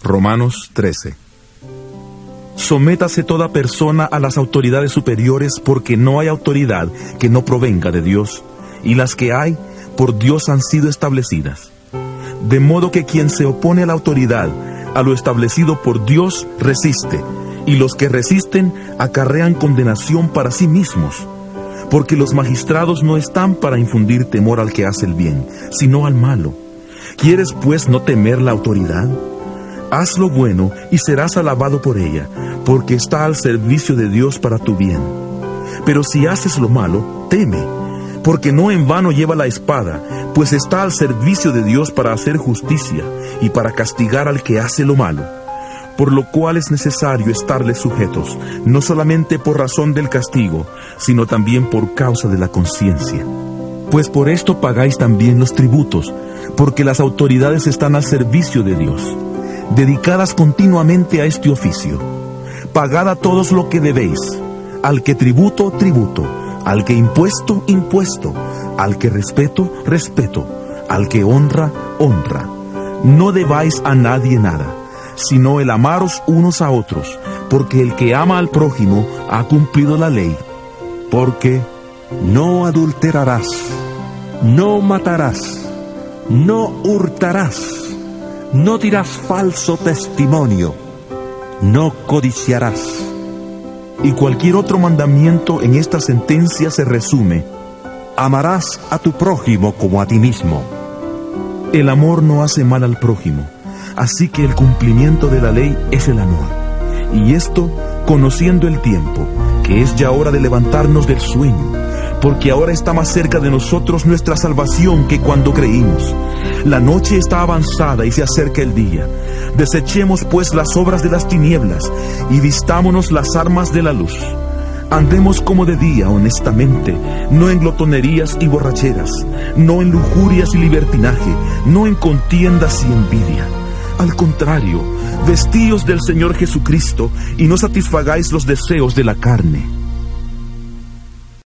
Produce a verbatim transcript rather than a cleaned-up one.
Romanos trece. Sométase toda persona a las autoridades superiores, porque no hay autoridad que no provenga de Dios, y las que hay, por Dios han sido establecidas. De modo que quien se opone a la autoridad, a lo establecido por Dios, resiste, y los que resisten acarrean condenación para sí mismos, porque los magistrados no están para infundir temor al que hace el bien, sino al malo. ¿Quieres pues no temer la autoridad? Haz lo bueno y serás alabado por ella, porque está al servicio de Dios para tu bien. Pero si haces lo malo, teme, porque no en vano lleva la espada, pues está al servicio de Dios para hacer justicia y para castigar al que hace lo malo. Por lo cual es necesario estarles sujetos, no solamente por razón del castigo, sino también por causa de la conciencia. Pues por esto pagáis también los tributos, porque las autoridades están al servicio de Dios, dedicadas continuamente a este oficio. Pagad a todos lo que debéis, al que tributo, tributo, al que impuesto, impuesto, al que respeto, respeto, al que honra, honra. No debáis a nadie nada, sino el amaros unos a otros, porque el que ama al prójimo ha cumplido la ley. Porque no adulterarás, no matarás, no hurtarás, no dirás falso testimonio, no codiciarás. Y cualquier otro mandamiento en esta sentencia se resume: amarás a tu prójimo como a ti mismo. El amor no hace mal al prójimo, así que el cumplimiento de la ley es el amor. Y esto, conociendo el tiempo, que es ya hora de levantarnos del sueño, porque ahora está más cerca de nosotros nuestra salvación que cuando creímos. La noche está avanzada y se acerca el día. Desechemos pues las obras de las tinieblas y vistámonos las armas de la luz. Andemos como de día honestamente, no en glotonerías y borracheras, no en lujurias y libertinaje, no en contiendas y envidia. Al contrario, vestíos del Señor Jesucristo y no satisfagáis los deseos de la carne.